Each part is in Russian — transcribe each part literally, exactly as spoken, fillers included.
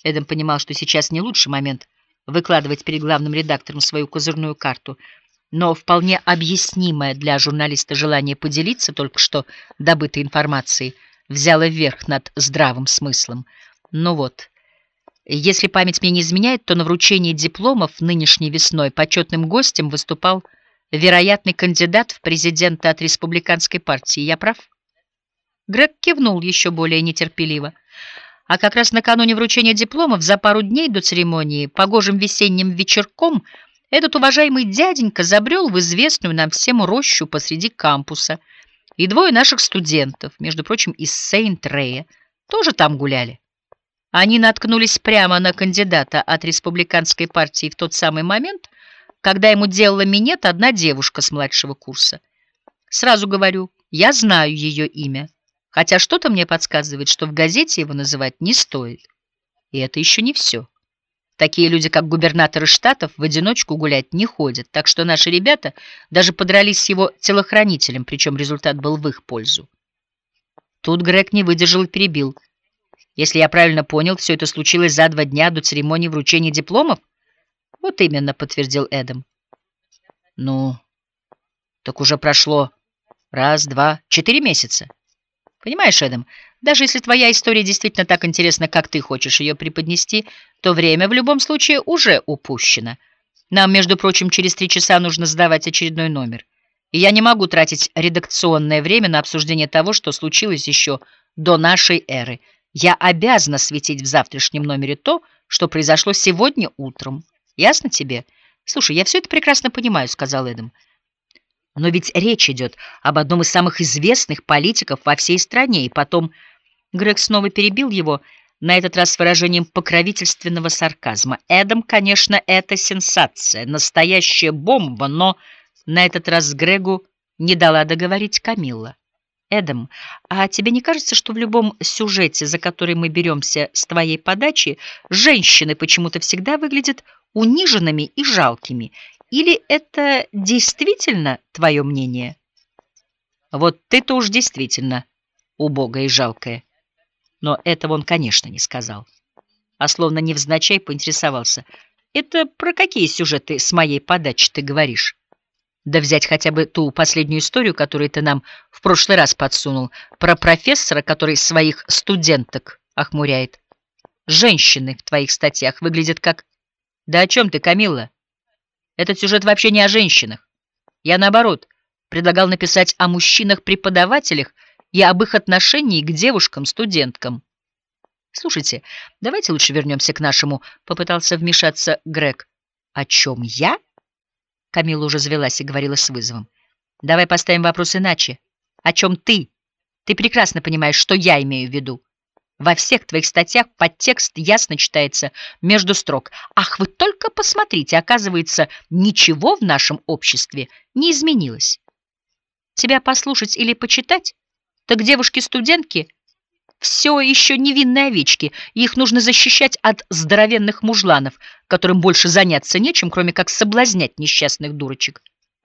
Эдем понимал, что сейчас не лучший момент выкладывать перед главным редактором свою козырную карту, но вполне объяснимое для журналиста желание поделиться только что добытой информацией взяло верх над здравым смыслом. Ну вот, если память мне не изменяет, то на вручении дипломов нынешней весной почетным гостем выступал вероятный кандидат в президенты от республиканской партии. Я прав? Грег кивнул еще более нетерпеливо. А как раз накануне вручения дипломов, за пару дней до церемонии, погожим весенним вечерком, этот уважаемый дяденька забрел в известную нам всем рощу посреди кампуса, и двое наших студентов, между прочим, из Сейнт-Рэя, тоже там гуляли. Они наткнулись прямо на кандидата от республиканской партии в тот самый момент, когда ему делала минет одна девушка с младшего курса. Сразу говорю, я знаю ее имя, хотя что-то мне подсказывает, что в газете его называть не стоит. И это еще не все. Такие люди, как губернаторы штатов, в одиночку гулять не ходят, так что наши ребята даже подрались с его телохранителем, причем результат был в их пользу. Тут Грег не выдержал и перебил. Если я правильно понял, все это случилось за два дня до церемонии вручения дипломов? Вот именно, подтвердил Эдем. Ну, так уже прошло раз, два, четыре месяца. Понимаешь, Эдем, даже если твоя история действительно так интересна, как ты хочешь ее преподнести, то время в любом случае уже упущено. Нам, между прочим, через три часа нужно сдавать очередной номер. И я не могу тратить редакционное время на обсуждение того, что случилось еще до нашей эры. Я обязана светить в завтрашнем номере то, что произошло сегодня утром. Ясно тебе? Слушай, я все это прекрасно понимаю, сказал Эдем. Но ведь речь идет об одном из самых известных политиков во всей стране. И потом Грег снова перебил его, на этот раз с выражением покровительственного сарказма. Эдем, конечно, это сенсация, настоящая бомба, но на этот раз Грегу не дала договорить Камилла. Эдем, а тебе не кажется, что в любом сюжете, за который мы беремся с твоей подачи, женщины почему-то всегда выглядят униженными и жалкими? Или это действительно твое мнение? Вот ты-то уж действительно убогая и жалкая. Но этого он, конечно, не сказал. А словно невзначай поинтересовался. Это про какие сюжеты с моей подачи ты говоришь? Да взять хотя бы ту последнюю историю, которую ты нам в прошлый раз подсунул, про профессора, который своих студенток охмуряет. Женщины в твоих статьях выглядят как... Да о чем ты, Камилла? Этот сюжет вообще не о женщинах. Я, наоборот, предлагал написать о мужчинах-преподавателях и об их отношении к девушкам-студенткам. Слушайте, давайте лучше вернемся к нашему, попытался вмешаться Грег. О чем я? Камилла уже завелась и говорила с вызовом. Давай поставим вопрос иначе. О чем ты? Ты прекрасно понимаешь, что я имею в виду. Во всех твоих статьях подтекст ясно читается между строк. Ах, вы только посмотрите, оказывается, ничего в нашем обществе не изменилось. Тебя послушать или почитать, так девушки-студентки все еще невинные овечки, и их нужно защищать от здоровенных мужланов, которым больше заняться нечем, кроме как соблазнять несчастных дурочек.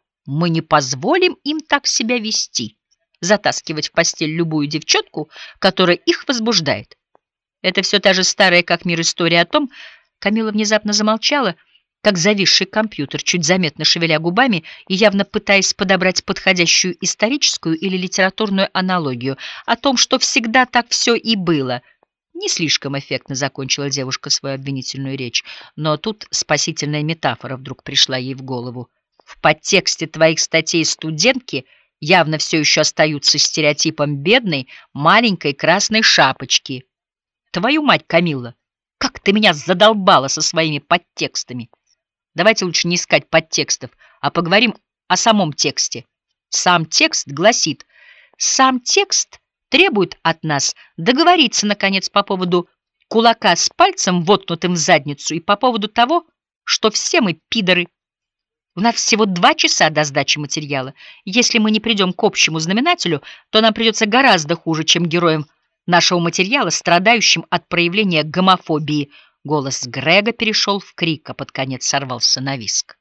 Мы не позволим им так себя вести. Затаскивать в постель любую девчонку, которая их возбуждает. Это все та же старая как мир история о том, Камилла внезапно замолчала, как зависший компьютер, чуть заметно шевеля губами и явно пытаясь подобрать подходящую историческую или литературную аналогию, о том, что всегда так все и было. Не слишком эффектно закончила девушка свою обвинительную речь, но тут спасительная метафора вдруг пришла ей в голову. В подтексте твоих статей студентки явно все еще остаются стереотипом бедной, маленькой красной шапочки. Твою мать, Камилла, как ты меня задолбала со своими подтекстами! Давайте лучше не искать подтекстов, а поговорим о самом тексте. Сам текст гласит, сам текст требует от нас договориться, наконец, по поводу кулака с пальцем, воткнутым в задницу, и по поводу того, что все мы пидоры. У нас всего два часа до сдачи материала. Если мы не придем к общему знаменателю, то нам придется гораздо хуже, чем героям нашего материала, страдающим от проявления гомофобии. Голос Грега перешел в крик, а под конец сорвался на визг.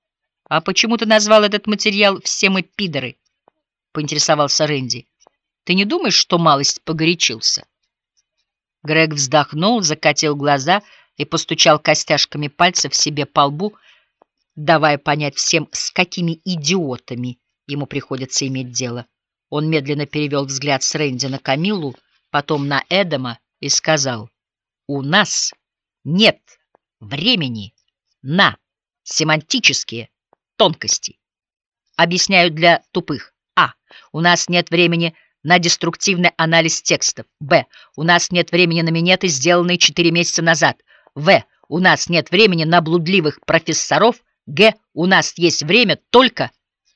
— А почему ты назвал этот материал «Все мы пидоры»? — поинтересовался Рэнди. — Ты не думаешь, что малость погорячился? — Грег вздохнул, закатил глаза и постучал костяшками пальцев себе по лбу, давая понять всем, с какими идиотами ему приходится иметь дело. Он медленно перевел взгляд с Рэнди на Камиллу, потом на Эдама и сказал: «У нас нет времени на семантические тонкости. Объясняю для тупых. А. У нас нет времени на деструктивный анализ текстов. Б. У нас нет времени на минеты, сделанные четыре месяца назад. В. У нас нет времени на блудливых профессоров. Г. У нас есть время только...»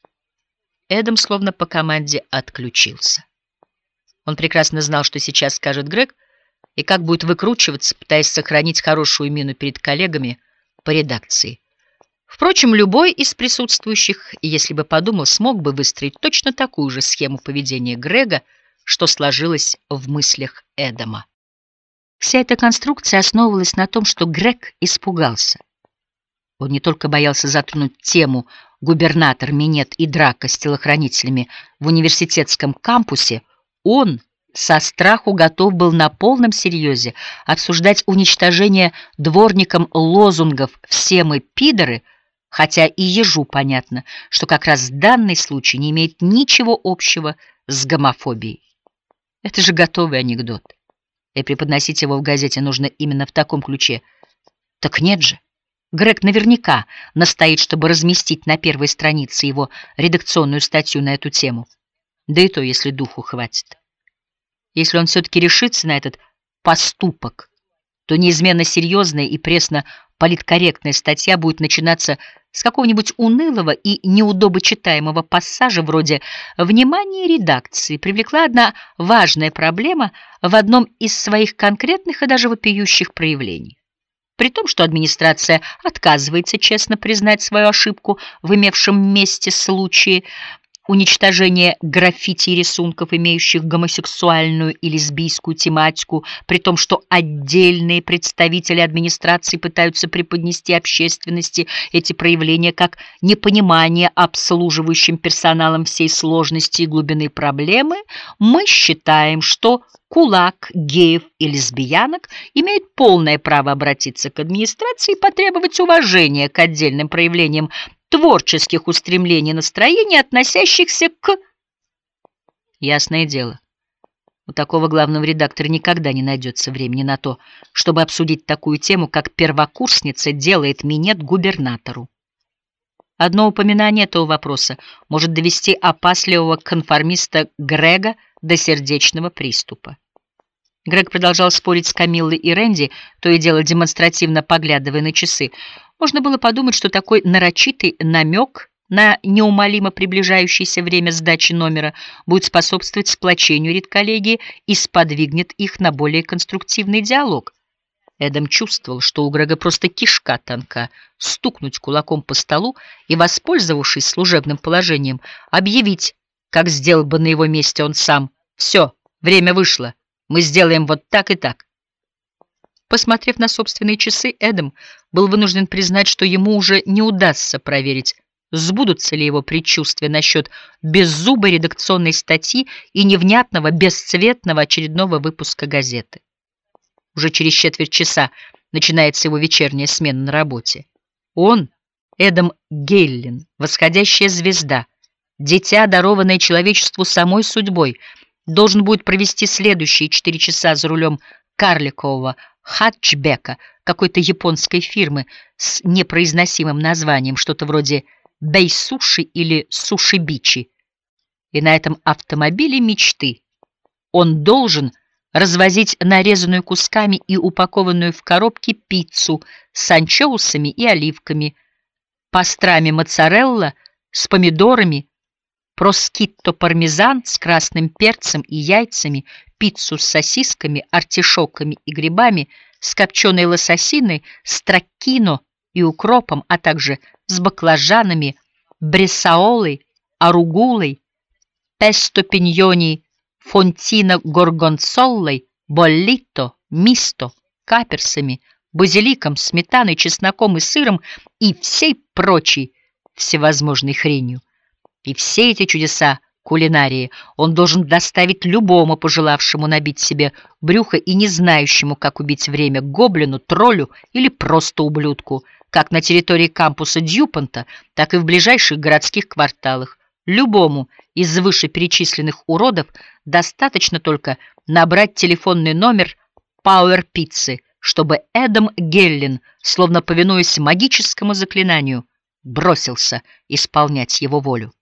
Эдам словно по команде отключился. Он прекрасно знал, что сейчас скажет Грег, и как будет выкручиваться, пытаясь сохранить хорошую мину перед коллегами по редакции. Впрочем, любой из присутствующих, если бы подумал, смог бы выстроить точно такую же схему поведения Грега, что сложилось в мыслях Эдама. Вся эта конструкция основывалась на том, что Грег испугался. Он не только боялся затронуть тему губернатор, минет и драка с телохранителями в университетском кампусе, он со страху готов был на полном серьезе обсуждать уничтожение дворником лозунгов «все мы пидоры», хотя и ежу понятно, что как раз данный случай не имеет ничего общего с гомофобией. Это же готовый анекдот, и преподносить его в газете нужно именно в таком ключе. Так нет же. Грег наверняка настоит, чтобы разместить на первой странице его редакционную статью на эту тему. Да и то, если духу хватит. Если он все-таки решится на этот поступок, то неизменно серьезная и пресно-политкорректная статья будет начинаться с какого-нибудь унылого и неудобочитаемого пассажа вроде «Внимание редакции привлекла одна важная проблема в одном из своих конкретных и даже вопиющих проявлений». При том, что администрация отказывается честно признать свою ошибку в имевшем месте случае уничтожения граффити и рисунков, имеющих гомосексуальную и лесбийскую тематику, при том, что отдельные представители администрации пытаются преподнести общественности эти проявления как непонимание обслуживающим персоналом всей сложности и глубины проблемы, мы считаем, что кулак геев и лесбиянок имеет полное право обратиться к администрации и потребовать уважения к отдельным проявлениям творческих устремлений и настроений, относящихся к... Ясное дело, у такого главного редактора никогда не найдется времени на то, чтобы обсудить такую тему, как первокурсница делает минет губернатору. Одно упоминание этого вопроса может довести опасливого конформиста Грега до сердечного приступа. Грег продолжал спорить с Камиллой и Рэнди, то и дело демонстративно поглядывая на часы. Можно было подумать, что такой нарочитый намек на неумолимо приближающееся время сдачи номера будет способствовать сплочению редколлегии и сподвигнет их на более конструктивный диалог. Эдам чувствовал, что у Грега просто кишка тонка, стукнуть кулаком по столу и, воспользовавшись служебным положением, объявить, как сделал бы на его месте он сам: «Все, время вышло. Мы сделаем вот так и так». Посмотрев на собственные часы, Эдам был вынужден признать, что ему уже не удастся проверить, сбудутся ли его предчувствия насчет беззубой редакционной статьи и невнятного, бесцветного очередного выпуска газеты. Уже через четверть часа начинается его вечерняя смена на работе. Он, Эдам Гейлин, восходящая звезда, дитя, дарованное человечеству самой судьбой, должен будет провести следующие четыре часа за рулем карликового хатчбека какой-то японской фирмы с непроизносимым названием, что-то вроде Бейсуши или Сушибичи. И на этом автомобиле мечты он должен развозить нарезанную кусками и упакованную в коробки пиццу с анчоусами и оливками, пастрами моцарелла с помидорами, проскитто пармезан с красным перцем и яйцами, пиццу с сосисками, артишоками и грибами, с копченой лососиной, с траккино и укропом, а также с баклажанами, брессаолой, аругулой, песто пиньони, фонтино горгонцоллой, боллито, мисто, каперсами, базиликом, сметаной, чесноком и сыром и всей прочей всевозможной хренью. И все эти чудеса кулинарии. Он должен доставить любому пожелавшему набить себе брюхо и не знающему, как убить время, гоблину, троллю или просто ублюдку, как на территории кампуса Дьюпонта, так и в ближайших городских кварталах. Любому из вышеперечисленных уродов достаточно только набрать телефонный номер Power Pizza, чтобы Эдам Геллин, словно повинуясь магическому заклинанию, бросился исполнять его волю.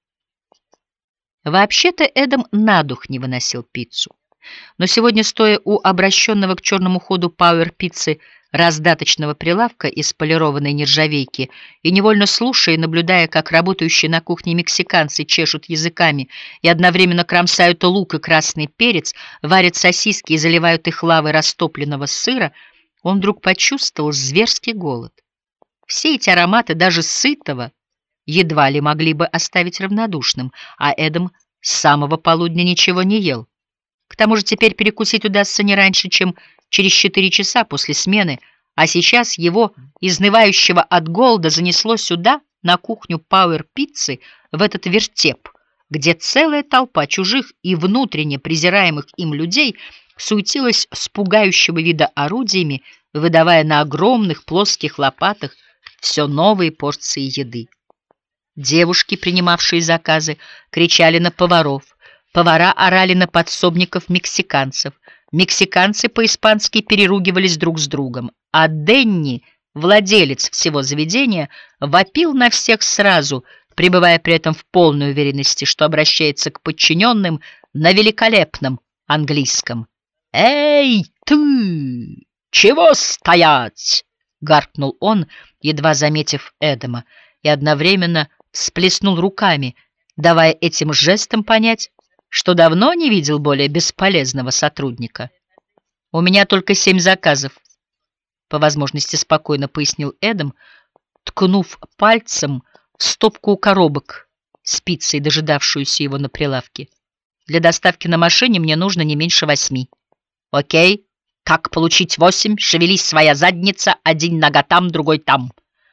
Вообще-то Эдам на дух не выносил пиццу. Но сегодня, стоя у обращенного к черному ходу Power Pizza раздаточного прилавка из полированной нержавейки и невольно слушая и наблюдая, как работающие на кухне мексиканцы чешут языками и одновременно кромсают лук и красный перец, варят сосиски и заливают их лавой растопленного сыра, он вдруг почувствовал зверский голод. Все эти ароматы, даже сытого, едва ли могли бы оставить равнодушным, а Эдам с самого полудня ничего не ел. К тому же теперь перекусить удастся не раньше, чем через четыре часа после смены, а сейчас его, изнывающего от голода, занесло сюда, на кухню Power Pizza, в этот вертеп, где целая толпа чужих и внутренне презираемых им людей суетилась с пугающего вида орудиями, выдавая на огромных плоских лопатах все новые порции еды. Девушки, принимавшие заказы, кричали на поваров, повара орали на подсобников-мексиканцев, мексиканцы по-испански переругивались друг с другом, а Денни, владелец всего заведения, вопил на всех сразу, пребывая при этом в полной уверенности, что обращается к подчиненным на великолепном английском. «Эй, ты! Чего стоять?» — гаркнул он, едва заметив Эдама, и одновременно всплеснул руками, давая этим жестом понять, что давно не видел более бесполезного сотрудника. «У меня только семь заказов», — по возможности спокойно пояснил Эдам, ткнув пальцем в стопку коробок с пиццей, дожидавшуюся его на прилавке. «Для доставки на машине мне нужно не меньше восьми». «Окей, как получить восемь? Шевелись, своя задница, один нога там, другой там».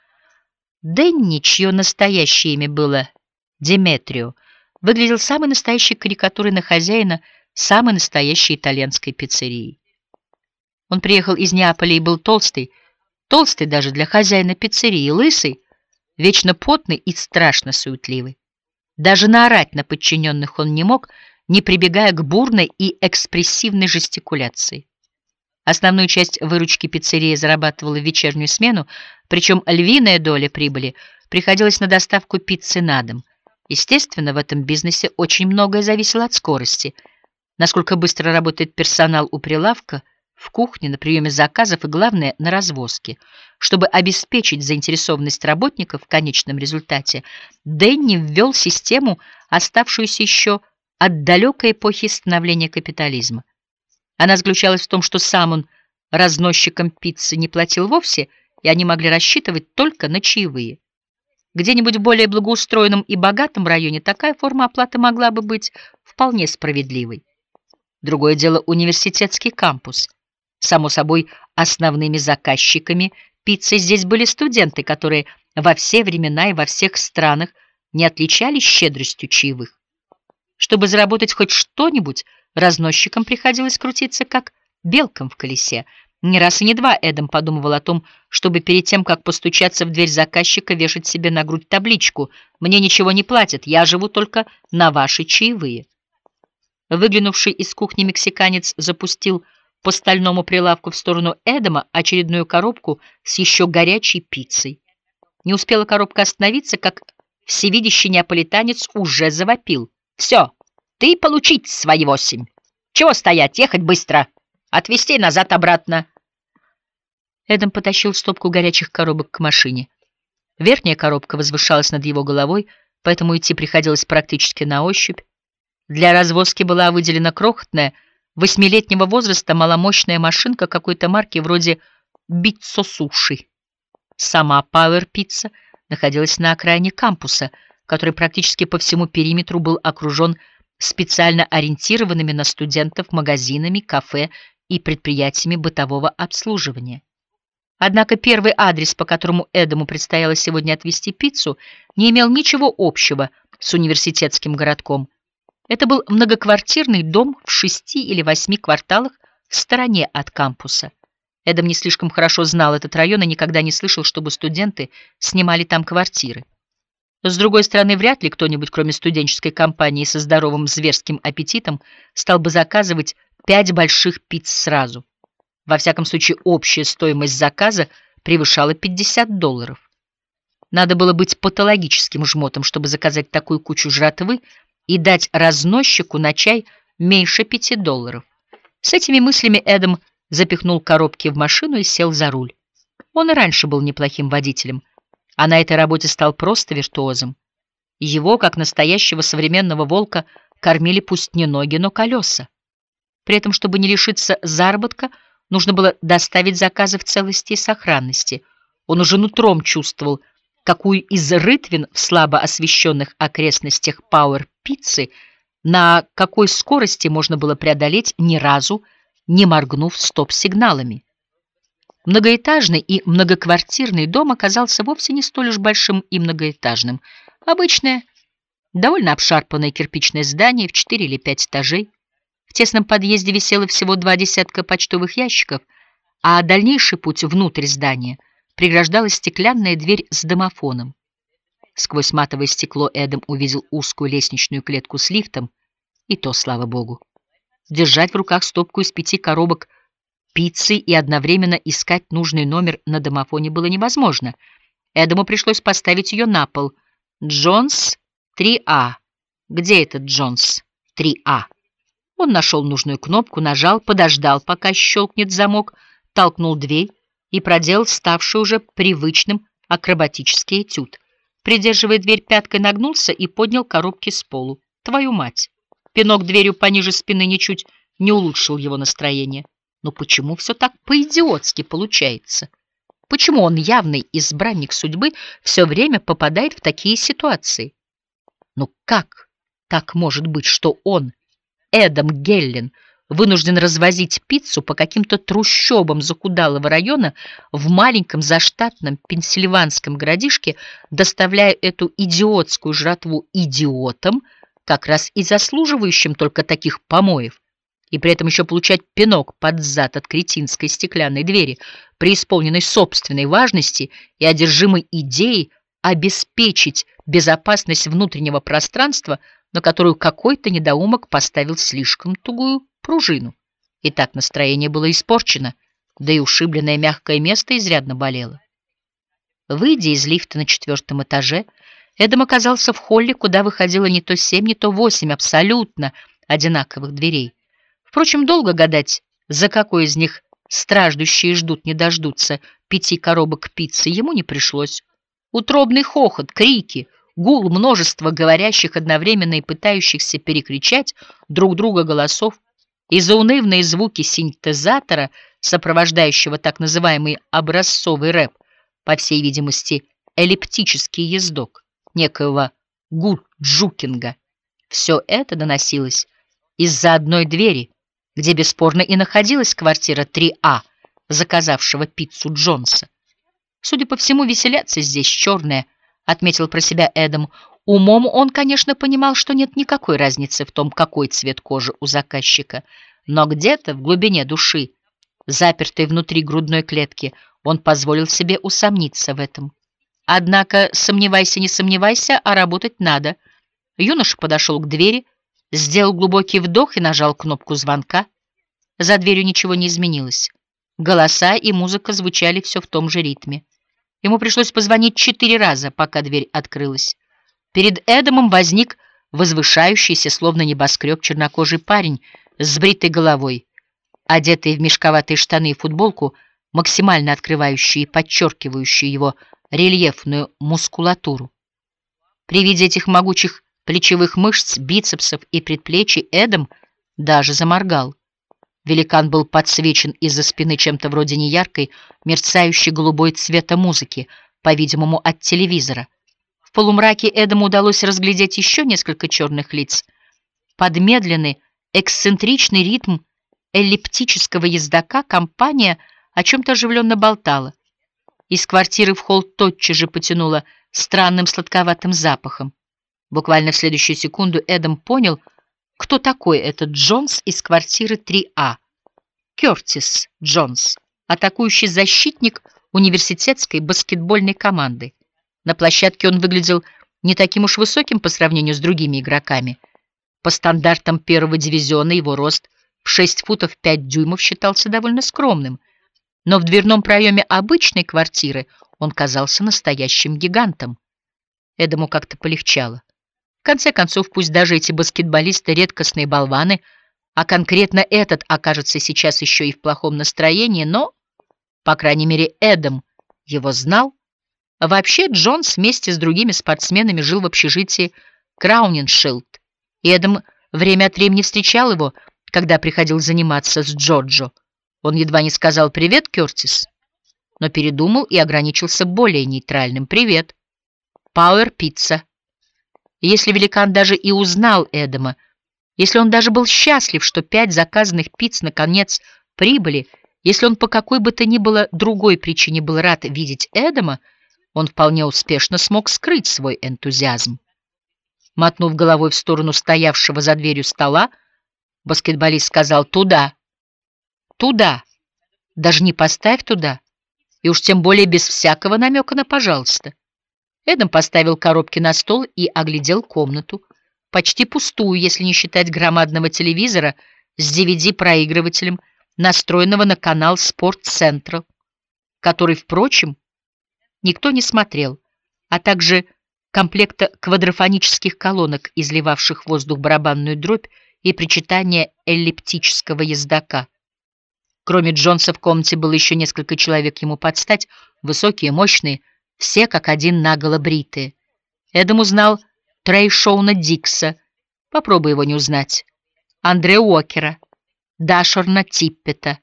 Денни, чье настоящее имя было Деметрио, выглядел самой настоящей карикатурой на хозяина самой настоящей итальянской пиццерии. Он приехал из Неаполя и был толстый, толстый даже для хозяина пиццерии, лысый, вечно потный и страшно суетливый. Даже наорать на подчиненных он не мог, не прибегая к бурной и экспрессивной жестикуляции. Основную часть выручки пиццерии зарабатывала в вечернюю смену, причем львиная доля прибыли приходилась на доставку пиццы на дом. Естественно, в этом бизнесе очень многое зависело от скорости. Насколько быстро работает персонал у прилавка, в кухне, на приеме заказов и, главное, на развозке. Чтобы обеспечить заинтересованность работников в конечном результате, Денни ввел систему, оставшуюся еще от далекой эпохи становления капитализма. Она заключалась в том, что сам он разносчикам пиццы не платил вовсе, и они могли рассчитывать только на чаевые. Где-нибудь в более благоустроенном и богатом районе такая форма оплаты могла бы быть вполне справедливой. Другое дело — университетский кампус. Само собой, основными заказчиками пиццы здесь были студенты, которые во все времена и во всех странах не отличались щедростью чаевых. Чтобы заработать хоть что-нибудь, разносчикам приходилось крутиться как белкам в колесе. Не раз и не два Эдам подумывал о том, чтобы перед тем, как постучаться в дверь заказчика, вешать себе на грудь табличку: «Мне ничего не платят, я живу только на ваши чаевые». Выглянувший из кухни мексиканец запустил по стальному прилавку в сторону Эдама очередную коробку с еще горячей пиццей. Не успела коробка остановиться, как всевидящий неаполитанец уже завопил: «Все, ты получить свои восемь! Чего стоять, ехать быстро! Отвезти назад-обратно!» Эдам потащил стопку горячих коробок к машине. Верхняя коробка возвышалась над его головой, поэтому идти приходилось практически на ощупь. Для развозки была выделена крохотная, восьмилетнего возраста маломощная машинка какой-то марки вроде Битсо-суши. Сама Power Pizza находилась на окраине кампуса, который практически по всему периметру был окружен специально ориентированными на студентов магазинами, кафе и предприятиями бытового обслуживания. Однако первый адрес, по которому Эдаму предстояло сегодня отвезти пиццу, не имел ничего общего с университетским городком. Это был многоквартирный дом в шести или восьми кварталах в стороне от кампуса. Эдам не слишком хорошо знал этот район и никогда не слышал, чтобы студенты снимали там квартиры. С другой стороны, вряд ли кто-нибудь, кроме студенческой компании со здоровым зверским аппетитом, стал бы заказывать пять больших пиц сразу. Во всяком случае, общая стоимость заказа превышала пятьдесят долларов. Надо было быть патологическим жмотом, чтобы заказать такую кучу жратвы и дать разносчику на чай меньше пяти долларов. С этими мыслями Эдам запихнул коробки в машину и сел за руль. Он и раньше был неплохим водителем, а на этой работе стал просто виртуозом. Его, как настоящего современного волка, кормили пусть не ноги, но колеса. При этом, чтобы не лишиться заработка, нужно было доставить заказы в целости и сохранности. Он уже нутром чувствовал, какую из рытвин в слабо освещенных окрестностях Пауэр-пиццы на какой скорости можно было преодолеть, ни разу не моргнув стоп-сигналами. Многоэтажный и многоквартирный дом оказался вовсе не столь уж большим и многоэтажным. Обычное, довольно обшарпанное кирпичное здание в четыре или пять этажей. В тесном подъезде висело всего два десятка почтовых ящиков, а дальнейший путь внутрь здания преграждала стеклянная дверь с домофоном. Сквозь матовое стекло Эдам увидел узкую лестничную клетку с лифтом, и то, слава богу. Держать в руках стопку из пяти коробок пиццы и одновременно искать нужный номер на домофоне было невозможно. Эдаму пришлось поставить ее на пол. «Джонс, три А». «Где этот Джонс, три А?» Он нашел нужную кнопку, нажал, подождал, пока щелкнет замок, толкнул дверь и проделал ставший уже привычным акробатический этюд. Придерживая дверь пяткой, нагнулся и поднял коробки с полу. Твою мать! Пинок дверью пониже спины ничуть не улучшил его настроение. Но почему все так по-идиотски получается? Почему он, явный избранник судьбы, все время попадает в такие ситуации? Ну как так может быть, что он, Эдам Геллен, вынужден развозить пиццу по каким-то трущобам захудалого района в маленьком заштатном пенсильванском городишке, доставляя эту идиотскую жратву идиотам, как раз и заслуживающим только таких помоев, и при этом еще получать пинок под зад от кретинской стеклянной двери, преисполненной собственной важности и одержимой идеей обеспечить безопасность внутреннего пространства, на которую какой-то недоумок поставил слишком тугую пружину. И так настроение было испорчено, да и ушибленное мягкое место изрядно болело. Выйдя из лифта на четвертом этаже, Эдам оказался в холле, куда выходило не то семь, не то восемь абсолютно одинаковых дверей. Впрочем, долго гадать, за какой из них страждущие ждут не дождутся пяти коробок пиццы, ему не пришлось. Утробный хохот, крики, гул множества говорящих одновременно и пытающихся перекричать друг друга голосов и заунывные звуки синтезатора, сопровождающего так называемый образцовый рэп, по всей видимости, эллиптический ездок некоего Гуджукинга. Все это доносилось из-за одной двери, где бесспорно и находилась квартира три А, заказавшего пиццу Джонса. Судя по всему, веселятся здесь черные, отметил про себя Эдам. Умом он, конечно, понимал, что нет никакой разницы в том, какой цвет кожи у заказчика, но где-то в глубине души, запертой внутри грудной клетки, он позволил себе усомниться в этом. Однако, сомневайся, не сомневайся, а работать надо. Юноша подошел к двери, сделал глубокий вдох и нажал кнопку звонка. За дверью ничего не изменилось. Голоса и музыка звучали все в том же ритме. Ему пришлось позвонить четыре раза, пока дверь открылась. Перед Эдамом возник возвышающийся, словно небоскреб, чернокожий парень с бритой головой, одетый в мешковатые штаны и футболку, максимально открывающие и подчеркивающие его рельефную мускулатуру. При виде этих могучих плечевых мышц, бицепсов и предплечий Эдам даже заморгал. Великан был подсвечен из-за спины чем-то вроде неяркой, мерцающей голубой цвета музыки, по-видимому, от телевизора. В полумраке Эдаму удалось разглядеть еще несколько черных лиц. Под медленный, эксцентричный ритм эллиптического ездока компания о чем-то оживленно болтала. Из квартиры в холл тотчас же потянуло странным сладковатым запахом. Буквально в следующую секунду Эдам понял, кто такой этот Джонс из квартиры три А. Кертис Джонс, атакующий защитник университетской баскетбольной команды. На площадке он выглядел не таким уж высоким по сравнению с другими игроками. По стандартам первого дивизиона его рост в шесть футов пять дюймов считался довольно скромным, но в дверном проеме обычной квартиры он казался настоящим гигантом. Эдаму как-то полегчало. В конце концов, пусть даже эти баскетболисты — редкостные болваны, а конкретно этот окажется сейчас еще и в плохом настроении, но, по крайней мере, Эдам его знал. Вообще, Джонс вместе с другими спортсменами жил в общежитии Крауниншилд, и Эдам время от времени встречал его, когда приходил заниматься с Джоджо. Он едва не сказал «Привет, Кертис», но передумал и ограничился более нейтральным «Привет, Пауэр Пицца». Если великан даже и узнал Эдама, если он даже был счастлив, что пять заказанных пиц наконец прибыли, если он по какой бы то ни было другой причине был рад видеть Эдама, он вполне успешно смог скрыть свой энтузиазм. Мотнув головой в сторону стоявшего за дверью стола, баскетболист сказал «Туда! Туда! Даже не поставь туда! И уж тем более без всякого намека на «пожалуйста». Эдам поставил коробки на стол и оглядел комнату, почти пустую, если не считать громадного телевизора с ди ви ди-проигрывателем, настроенного на канал «Спорт Централ», который, впрочем, никто не смотрел, а также комплекта квадрофонических колонок, изливавших в воздух барабанную дробь и причитание эллиптического ездака. Кроме Джонса в комнате было еще несколько человек ему под стать, высокие, мощные, все как один наголо бритые. Эдам узнал Трей Шоуна Дикса, попробуй его не узнать, Андре Уокера, Дашорна Типпета.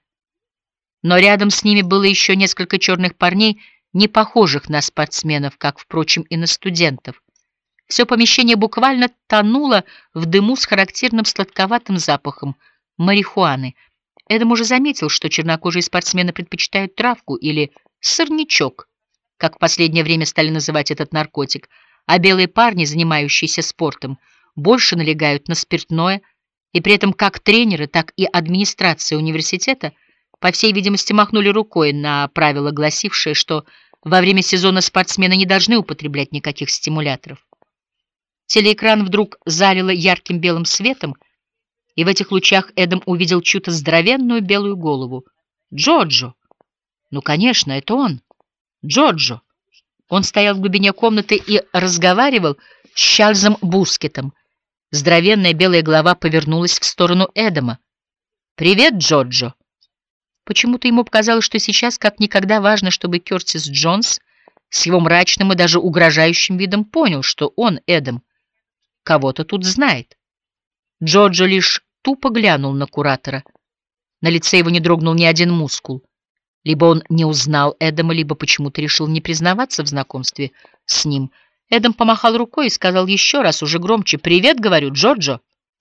Но рядом с ними было еще несколько черных парней, не похожих на спортсменов, как, впрочем, и на студентов. Все помещение буквально тонуло в дыму с характерным сладковатым запахом марихуаны. Эдам уже заметил, что чернокожие спортсмены предпочитают травку или сорнячок, как в последнее время стали называть этот наркотик, а белые парни, занимающиеся спортом, больше налегают на спиртное, и при этом как тренеры, так и администрация университета, по всей видимости, махнули рукой на правило, гласившее, что во время сезона спортсмены не должны употреблять никаких стимуляторов. Телеэкран вдруг залило ярким белым светом, и в этих лучах Эдам увидел чью-то здоровенную белую голову. Джоджо! Ну, конечно, это он. Джоджо! Он стоял в глубине комнаты и разговаривал с Чарльзом Бускетом. Здоровенная белая голова повернулась в сторону Эдама. «Привет, Джоджо!» Почему-то ему показалось, что сейчас как никогда важно, чтобы Кертис Джонс с его мрачным и даже угрожающим видом понял, что он, Эдам, кого-то тут знает. Джоджо лишь тупо глянул на куратора. На лице его не дрогнул ни один мускул. Либо он не узнал Эдама, либо почему-то решил не признаваться в знакомстве с ним. Эдам помахал рукой и сказал еще раз, уже громче: «Привет, — говорю, — Джоджо».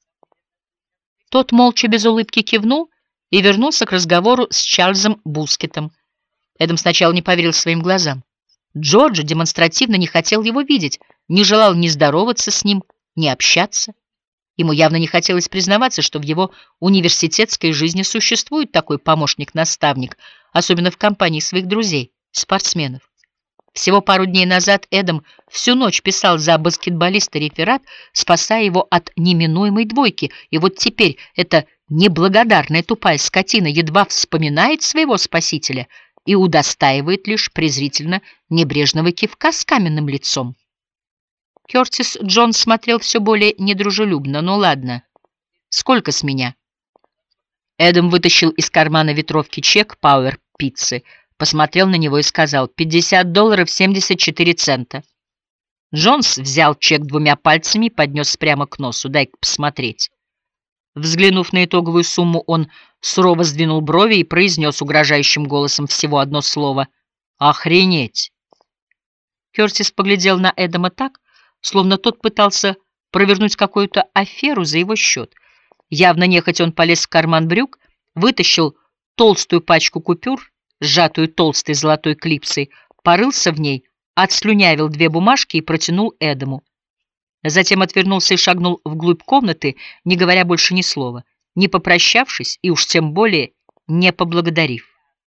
Тот молча без улыбки кивнул и вернулся к разговору с Чарльзом Бускетом. Эдам сначала не поверил своим глазам. Джоджо демонстративно не хотел его видеть, не желал ни здороваться с ним, ни общаться. Ему явно не хотелось признаваться, что в его университетской жизни существует такой помощник-наставник, особенно в компании своих друзей, спортсменов. Всего пару дней назад Эдам всю ночь писал за баскетболиста реферат, спасая его от неминуемой двойки, и вот теперь эта неблагодарная тупая скотина едва вспоминает своего спасителя и удостаивает лишь презрительно небрежного кивка с каменным лицом. Кертис Джонс смотрел все более недружелюбно. «Ну ладно, сколько с меня?» Эдам вытащил из кармана ветровки чек Пауэр Пиццы, посмотрел на него и сказал: «пятьдесят долларов семьдесят четыре цента». Джонс взял чек двумя пальцами и поднес прямо к носу. «Дай-ка посмотреть». Взглянув на итоговую сумму, он сурово сдвинул брови и произнес угрожающим голосом всего одно слово: «Охренеть!». Кертис поглядел на Эдама так, словно тот пытался провернуть какую-то аферу за его счет. Явно нехотя он полез в карман брюк, вытащил толстую пачку купюр, сжатую толстой золотой клипсой, порылся в ней, отслюнявил две бумажки и протянул Эдаму. Затем отвернулся и шагнул вглубь комнаты, не говоря больше ни слова, не попрощавшись и уж тем более не поблагодарив.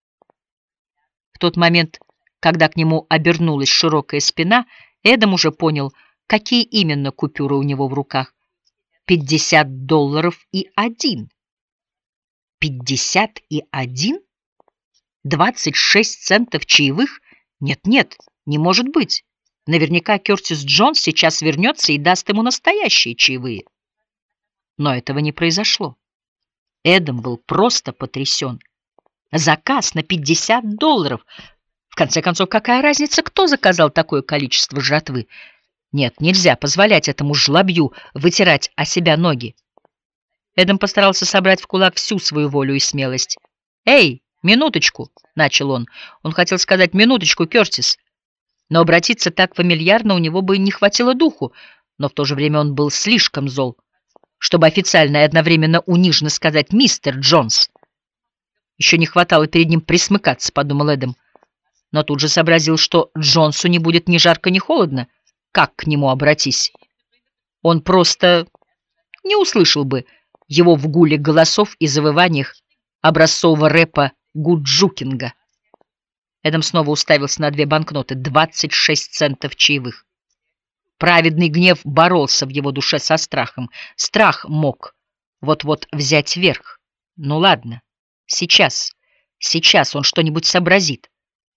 В тот момент, когда к нему обернулась широкая спина, Эдам уже понял, какие именно купюры у него в руках. Пятьдесят долларов и один. Пятьдесят и один? Двадцать шесть центов чаевых? Нет-нет, не может быть. Наверняка Кертис Джонс сейчас вернется и даст ему настоящие чаевые. Но этого не произошло. Эдам был просто потрясен. Заказ на пятьдесят долларов. В конце концов, какая разница, кто заказал такое количество жратвы? Нет, нельзя позволять этому жлобью вытирать о себя ноги. Эдам постарался собрать в кулак всю свою волю и смелость. «Эй, минуточку!» — начал он. Он хотел сказать «минуточку, Кертис». Но обратиться так фамильярно у него бы не хватило духу, но в то же время он был слишком зол, чтобы официально и одновременно униженно сказать «мистер Джонс». Еще не хватало перед ним присмыкаться, подумал Эдам, но тут же сообразил, что Джонсу не будет ни жарко, ни холодно. Как к нему обратись? Он просто не услышал бы его в гуле голосов и завываниях образцового рэпа Гуджукинга. Эдам снова уставился на две банкноты, двадцать шесть центов чаевых. Праведный гнев боролся в его душе со страхом. Страх мог вот-вот взять верх. Ну ладно, сейчас, сейчас он что-нибудь сообразит.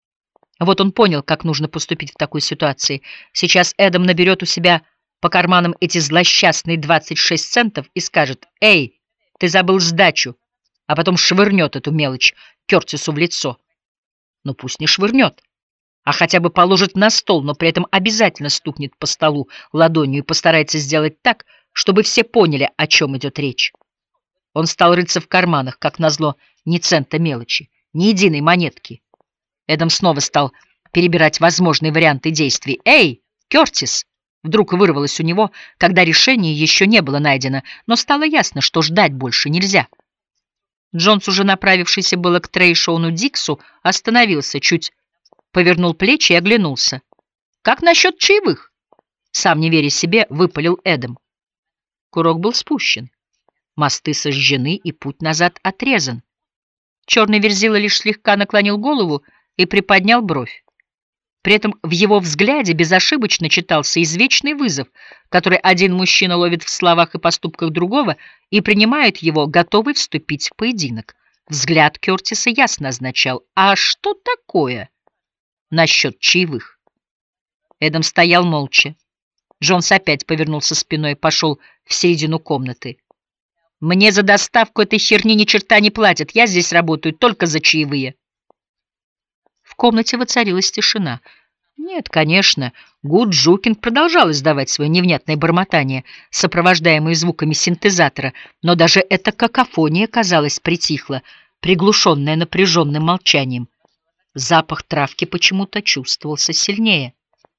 Вот он понял, как нужно поступить в такой ситуации. Сейчас Эдам наберет у себя по карманам эти злосчастные двадцать шесть центов и скажет: «Эй, ты забыл сдачу», а потом швырнет эту мелочь Кертису в лицо. Ну пусть не швырнет, а хотя бы положит на стол, но при этом обязательно стукнет по столу ладонью и постарается сделать так, чтобы все поняли, о чем идет речь. Он стал рыться в карманах, как назло, ни цента мелочи, ни единой монетки. Эдам снова стал перебирать возможные варианты действий. «Эй, Кертис!» Вдруг вырвалось у него, когда решение еще не было найдено, но стало ясно, что ждать больше нельзя. Джонс, уже направившийся было к Трейшоуну Диксу, остановился, чуть повернул плечи и оглянулся. «Как насчет чаевых?» Сам не веря себе, выпалил Эдам. Курок был спущен. Мосты сожжены и путь назад отрезан. Черный верзила лишь слегка наклонил голову и приподнял бровь. При этом в его взгляде безошибочно читался извечный вызов, который один мужчина ловит в словах и поступках другого и принимает его, готовый вступить в поединок. Взгляд Кертиса ясно означал: «А что такое насчет чаевых?» Эдам стоял молча. Джонс опять повернулся спиной и пошел в середину комнаты. «Мне за доставку этой херни ни черта не платят. Я здесь работаю только за чаевые». В комнате воцарилась тишина. Нет, конечно, Гуджукинг продолжал издавать свое невнятное бормотание, сопровождаемое звуками синтезатора, но даже эта какофония, казалось, притихла, приглушенная напряженным молчанием. Запах травки почему-то чувствовался сильнее.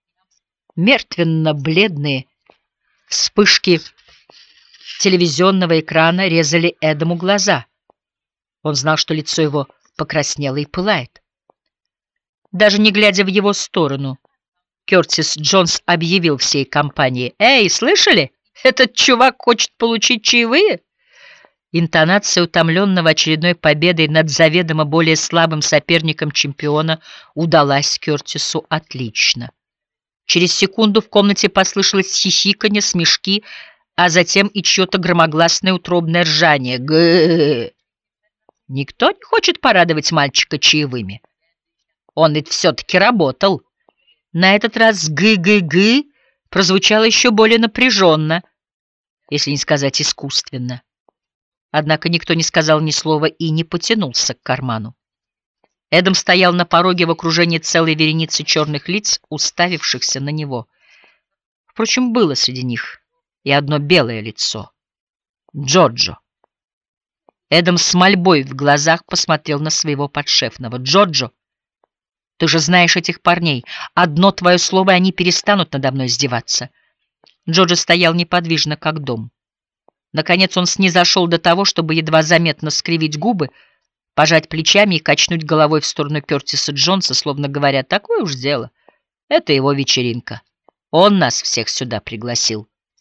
Мертвенно-бледные вспышки телевизионного экрана резали Эдаму глаза. Он знал, что лицо его покраснело и пылает. Даже не глядя в его сторону, Кертис Джонс объявил всей компании: «Эй, слышали? Этот чувак хочет получить чаевые?» Интонация утомленного очередной победой над заведомо более слабым соперником чемпиона удалась Кертису отлично. Через секунду в комнате послышалось хихиканье, смешки, а затем и чье-то громогласное утробное ржание. Г. Никто не хочет порадовать мальчика чаевыми. Он ведь все-таки работал. На этот раз «гы-гы-гы» прозвучало еще более напряженно, если не сказать искусственно. Однако никто не сказал ни слова и не потянулся к карману. Эдам стоял на пороге в окружении целой вереницы черных лиц, уставившихся на него. Впрочем, было среди них и одно белое лицо — Джоджо. Эдам с мольбой в глазах посмотрел на своего подшефного. «Джоджо, ты же знаешь этих парней. Одно твое слово, и они перестанут надо мной издеваться». Джоджо стоял неподвижно, как дом. Наконец он снизошел до того, чтобы едва заметно скривить губы, пожать плечами и качнуть головой в сторону Кертиса Джонса, словно говоря: «Такое уж дело. Это его вечеринка. Он нас всех сюда пригласил».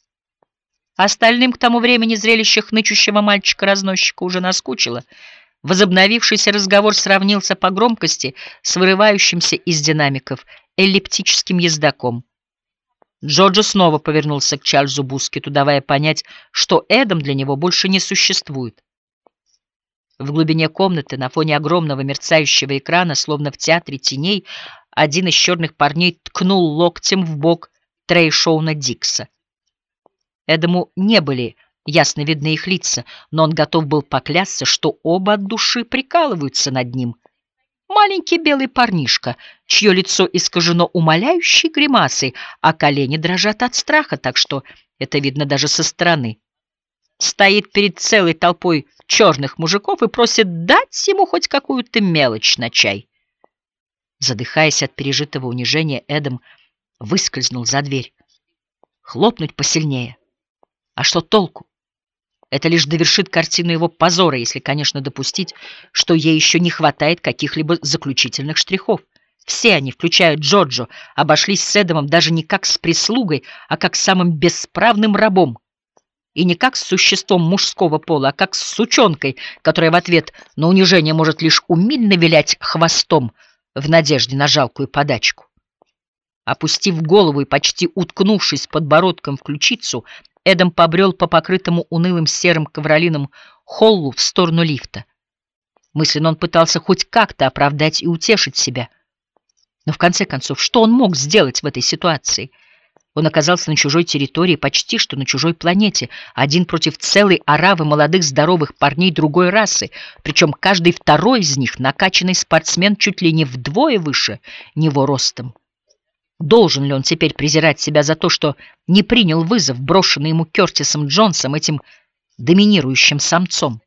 Остальным к тому времени зрелище хнычущего мальчика-разносчика уже наскучило. Возобновившийся разговор сравнился по громкости с вырывающимся из динамиков эллиптическим ездаком. Джорджо снова повернулся к Чарльзу Бускету, давая понять, что Эдам для него больше не существует. В глубине комнаты, на фоне огромного мерцающего экрана, словно в театре теней, один из черных парней ткнул локтем в бок Трейшоуна Дикса. Эдаму не были ясно видны их лица, но он готов был поклясться, что оба от души прикалываются над ним. Маленький белый парнишка, чье лицо искажено умоляющей гримасой, а колени дрожат от страха, так что это видно даже со стороны. Стоит перед целой толпой черных мужиков и просит дать ему хоть какую-то мелочь на чай. Задыхаясь от пережитого унижения, Эдам выскользнул за дверь. Хлопнуть посильнее. А что толку? Это лишь довершит картину его позора, если, конечно, допустить, что ей еще не хватает каких-либо заключительных штрихов. Все они, включая Джорджо, обошлись с Эдамом даже не как с прислугой, а как с самым бесправным рабом. И не как с существом мужского пола, а как с сучонкой, которая в ответ на унижение может лишь умильно вилять хвостом в надежде на жалкую подачку. Опустив голову и почти уткнувшись подбородком в ключицу, Эдам побрел по покрытому унылым серым ковролином холлу в сторону лифта. Мысленно он пытался хоть как-то оправдать и утешить себя. Но в конце концов, что он мог сделать в этой ситуации? Он оказался на чужой территории, почти что на чужой планете, один против целой оравы молодых здоровых парней другой расы, причем каждый второй из них накачанный спортсмен чуть ли не вдвое выше него ростом. Должен ли он теперь презирать себя за то, что не принял вызов, брошенный ему Кертисом Джонсом, этим доминирующим самцом?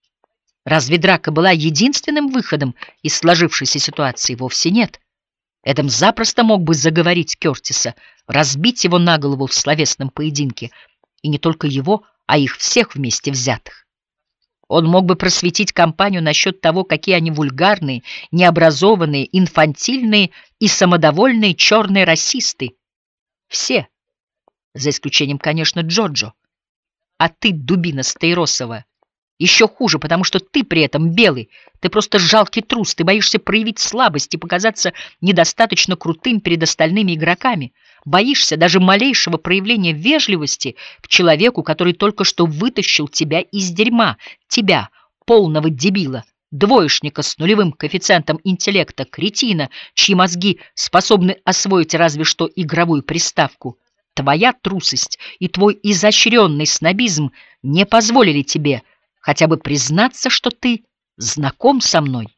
Разве драка была единственным выходом из сложившейся ситуации? Вовсе нет. Эдам запросто мог бы заговорить Кертиса, разбить его на голову в словесном поединке, и не только его, а их всех вместе взятых. Он мог бы просветить компанию насчет того, какие они вульгарные, необразованные, инфантильные и самодовольные черные расисты. Все, за исключением, конечно, Джорджо. А ты, дубина стаиросовая, еще хуже, потому что ты при этом белый, ты просто жалкий трус, ты боишься проявить слабость и показаться недостаточно крутым перед остальными игроками. Боишься даже малейшего проявления вежливости к человеку, который только что вытащил тебя из дерьма, тебя, полного дебила, двоечника с нулевым коэффициентом интеллекта, кретина, чьи мозги способны освоить разве что игровую приставку. Твоя трусость и твой изощренный снобизм не позволили тебе хотя бы признаться, что ты знаком со мной.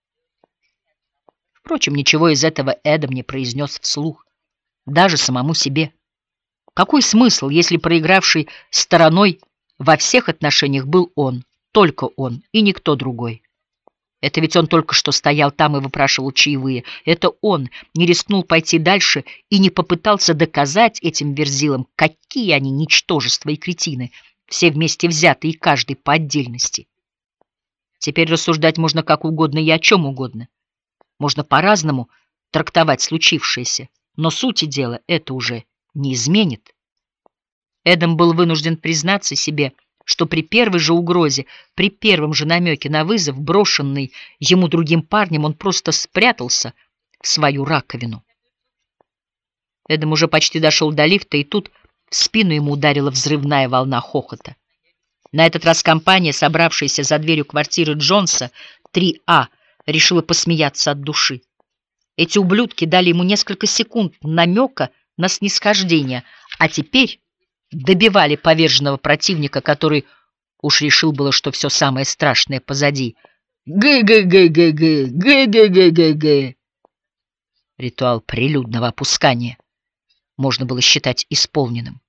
Впрочем, ничего из этого Эдам не произнес вслух, даже самому себе. Какой смысл, если проигравший стороной во всех отношениях был он, только он и никто другой? Это ведь он только что стоял там и выпрашивал чаевые. Это он не рискнул пойти дальше и не попытался доказать этим верзилам, какие они ничтожества и кретины, все вместе взятые и каждый по отдельности. Теперь рассуждать можно как угодно и о чем угодно. Можно по-разному трактовать случившееся, но сути дела это уже не изменит. Эдам был вынужден признаться себе, что при первой же угрозе, при первом же намеке на вызов, брошенный ему другим парнем, он просто спрятался в свою раковину. Эдам уже почти дошел до лифта, и тут в спину ему ударила взрывная волна хохота. На этот раз компания, собравшаяся за дверью квартиры Джонса, три А, решила посмеяться от души. Эти ублюдки дали ему несколько секунд намека на снисхождение, а теперь добивали поверженного противника, который уж решил было, что все самое страшное позади. Гэ-гэ-гэ-гэ-гэ, гэ-гэ-гэ-гэ-гэ. Ритуал прилюдного опускания можно было считать исполненным.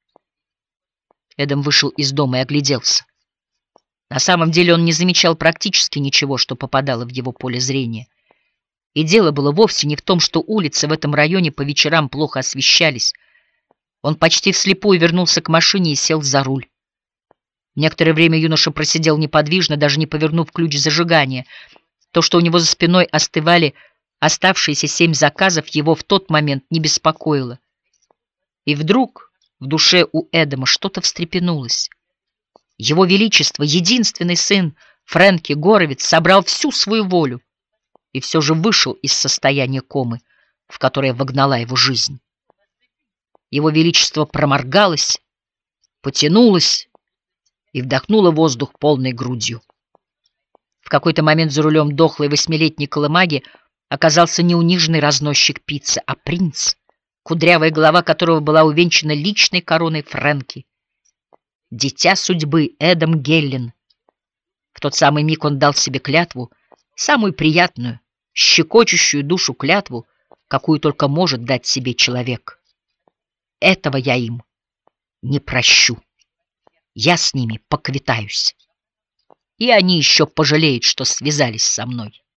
Эдам вышел из дома и огляделся. На самом деле он не замечал практически ничего, что попадало в его поле зрения. И дело было вовсе не в том, что улицы в этом районе по вечерам плохо освещались. Он почти вслепую вернулся к машине и сел за руль. Некоторое время юноша просидел неподвижно, даже не повернув ключ зажигания. То, что у него за спиной остывали оставшиеся семь заказов, его в тот момент не беспокоило. И вдруг В душе у Эдама что-то встрепенулось. Его Величество, единственный сын Фрэнки Горовиц, собрал всю свою волю и все же вышел из состояния комы, в которое вогнала его жизнь. Его Величество проморгалось, потянулось и вдохнуло воздух полной грудью. В какой-то момент за рулем дохлой восьмилетней колымаги оказался не униженный разносчик пиццы, а принц, кудрявая голова которого была увенчана личной короной Фрэнки. Дитя судьбы Эдам Геллен. В тот самый миг он дал себе клятву, самую приятную, щекочущую душу клятву, какую только может дать себе человек. Этого я им не прощу. Я с ними поквитаюсь. И они еще пожалеют, что связались со мной.